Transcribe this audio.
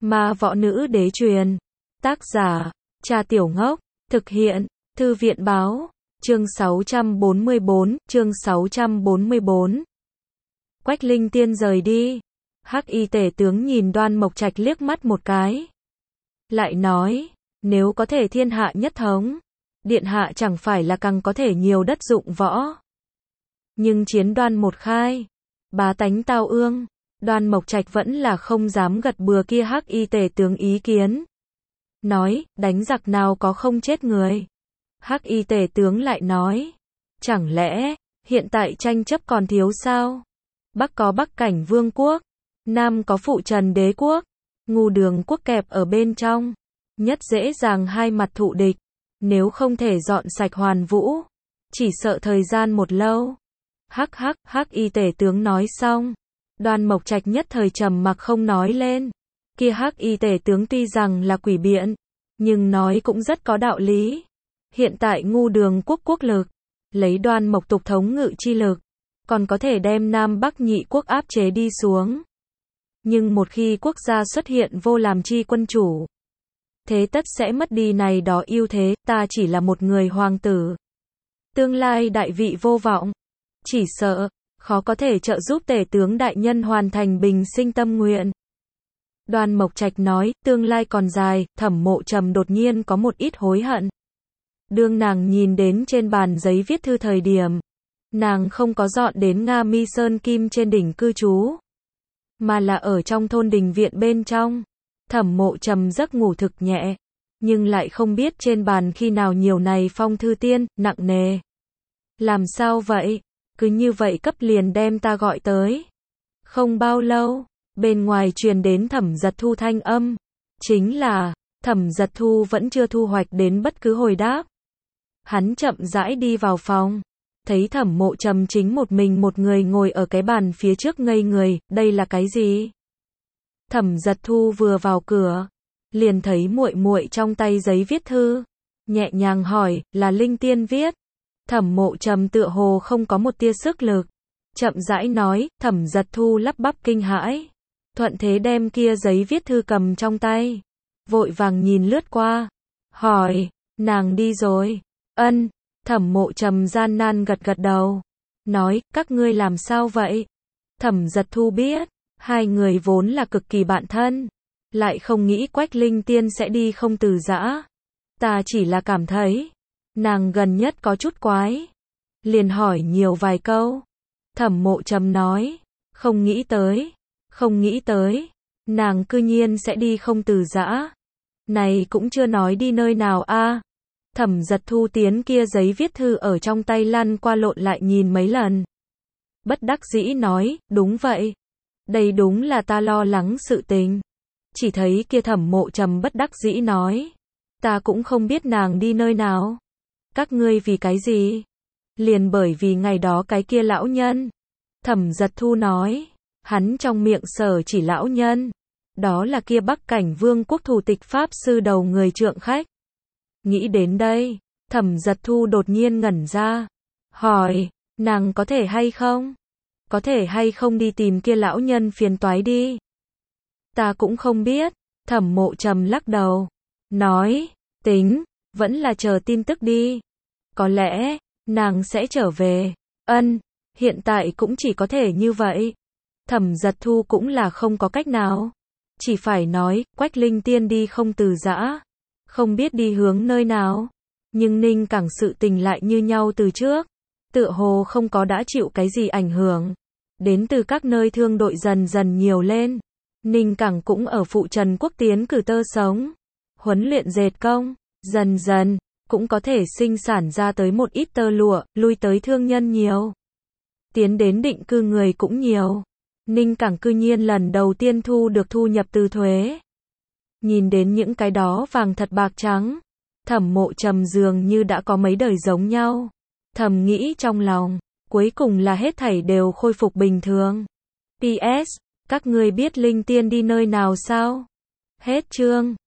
Ma võ nữ đế truyền. Tác giả, Cha Tiểu Ngốc. Thực hiện, Thư viện báo. Chương 644. Quách Linh Tiên rời đi. Hắc y tể tướng nhìn Đoan Mộc Trạch liếc mắt một cái. Lại nói, nếu có thể thiên hạ nhất thống, điện hạ chẳng phải là càng có thể nhiều đất dụng võ. Nhưng chiến đoan một khai, bá tánh tao ương, Đoan Mộc Trạch vẫn là không dám gật bừa kia hắc y tể tướng ý kiến. Nói, đánh giặc nào có không chết người. Hắc y tể tướng lại nói, chẳng lẽ, hiện tại tranh chấp còn thiếu sao? Bắc có Bắc Cảnh Vương quốc, Nam có Phụ Trần Đế quốc, Ngu Đường quốc kẹp ở bên trong, nhất dễ dàng hai mặt thụ địch, nếu không thể dọn sạch Hoàn Vũ, chỉ sợ thời gian một lâu. Hắc y tể tướng nói xong, Đoan Mộc Trạch nhất thời trầm mặc không nói lên. Kia hắc y tể tướng tuy rằng là quỷ biện, nhưng nói cũng rất có đạo lý. Hiện tại Ngu Đường quốc quốc lực, lấy Đoan Mộc tục thống ngự chi lực, còn có thể đem Nam Bắc nhị quốc áp chế đi xuống. Nhưng một khi quốc gia xuất hiện vô làm chi quân chủ, thế tất sẽ mất đi này đó ưu thế, ta chỉ là một người hoàng tử. Tương lai đại vị vô vọng, chỉ sợ, khó có thể trợ giúp tể tướng đại nhân hoàn thành bình sinh tâm nguyện. Đoan Mộc Trạch nói, tương lai còn dài, Thẩm Mộ Trầm đột nhiên có một ít hối hận. Đương nàng nhìn đến trên bàn giấy viết thư thời điểm, nàng không có dọn đến Nga Mi Sơn Kim trên đỉnh cư trú, mà là ở trong thôn đình viện bên trong. Thẩm Mộ Trầm giấc ngủ thực nhẹ, nhưng lại không biết trên bàn khi nào nhiều này phong thư tiên, nặng nề. Làm sao vậy? Cứ như vậy cấp liền đem ta gọi tới. Không bao lâu, bên ngoài truyền đến Thẩm Giật Thu thanh âm. Chính là, Thẩm Giật Thu vẫn chưa thu hoạch đến bất cứ hồi đáp. Hắn chậm rãi đi vào phòng, thấy Thẩm Mộ Trầm chính một mình một người ngồi ở cái bàn phía trước ngây người, đây là cái gì? Thẩm Giật Thu vừa vào cửa, liền thấy muội muội trong tay giấy viết thư, nhẹ nhàng hỏi, là Linh Tiên viết. Thẩm Mộ Trầm tựa hồ không có một tia sức lực, chậm rãi nói. Thẩm Giật Thu lắp bắp kinh hãi, thuận thế đem kia giấy viết thư cầm trong tay, vội vàng nhìn lướt qua, hỏi, nàng đi rồi? Ân. Thẩm Mộ Trầm gian nan gật gật đầu, nói, các ngươi làm sao vậy? Thẩm Giật Thu biết, hai người vốn là cực kỳ bạn thân, lại không nghĩ Quách Linh Tiên sẽ đi không từ giã. Ta chỉ là cảm thấy, nàng gần nhất có chút quái, liền hỏi nhiều vài câu. Thẩm Mộ Trầm nói, không nghĩ tới, nàng cư nhiên sẽ đi không từ giã. Này cũng chưa nói đi nơi nào a. Thẩm Giật Thu tiến kia giấy viết thư ở trong tay lăn qua lộn lại nhìn mấy lần. Bất đắc dĩ nói, đúng vậy. Đây đúng là ta lo lắng sự tình. Chỉ thấy kia Thẩm Mộ Trầm bất đắc dĩ nói, ta cũng không biết nàng đi nơi nào. Các ngươi vì cái gì? Liền bởi vì ngày đó cái kia lão nhân. Thẩm Giật Thu nói, hắn trong miệng sở chỉ lão nhân, đó là kia Bắc Cảnh Vương quốc thủ tịch pháp sư đầu người trượng khách. Nghĩ đến đây, Thẩm Giật Thu đột nhiên ngẩn ra, hỏi, nàng có thể hay không? Có thể hay không đi tìm kia lão nhân phiền toái đi? Ta cũng không biết. Thẩm Mộ Trầm lắc đầu, nói, tính, vẫn là chờ tin tức đi. Có lẽ, nàng sẽ trở về. Ân, hiện tại cũng chỉ có thể như vậy. Thẩm Giật Thu cũng là không có cách nào. Chỉ phải nói, Quách Linh Tiên đi không từ giã, không biết đi hướng nơi nào. Nhưng Ninh Cảng sự tình lại như nhau từ trước, tựa hồ không có đã chịu cái gì ảnh hưởng. Đến từ các nơi thương đội dần dần nhiều lên. Ninh Cảng cũng ở Phụ Trần quốc tiến cử tơ sống, huấn luyện dệt công, dần dần cũng có thể sinh sản ra tới một ít tơ lụa, lui tới thương nhân nhiều. Tiến đến định cư người cũng nhiều. Ninh Cảng cư nhiên lần đầu tiên thu được thu nhập từ thuế. Nhìn đến những cái đó vàng thật bạc trắng, Thẩm Mộ Trầm dường như đã có mấy đời giống nhau. Thầm nghĩ trong lòng, cuối cùng là hết thảy đều khôi phục bình thường. PS, các ngươi biết Linh Tiên đi nơi nào sao? Hết chương.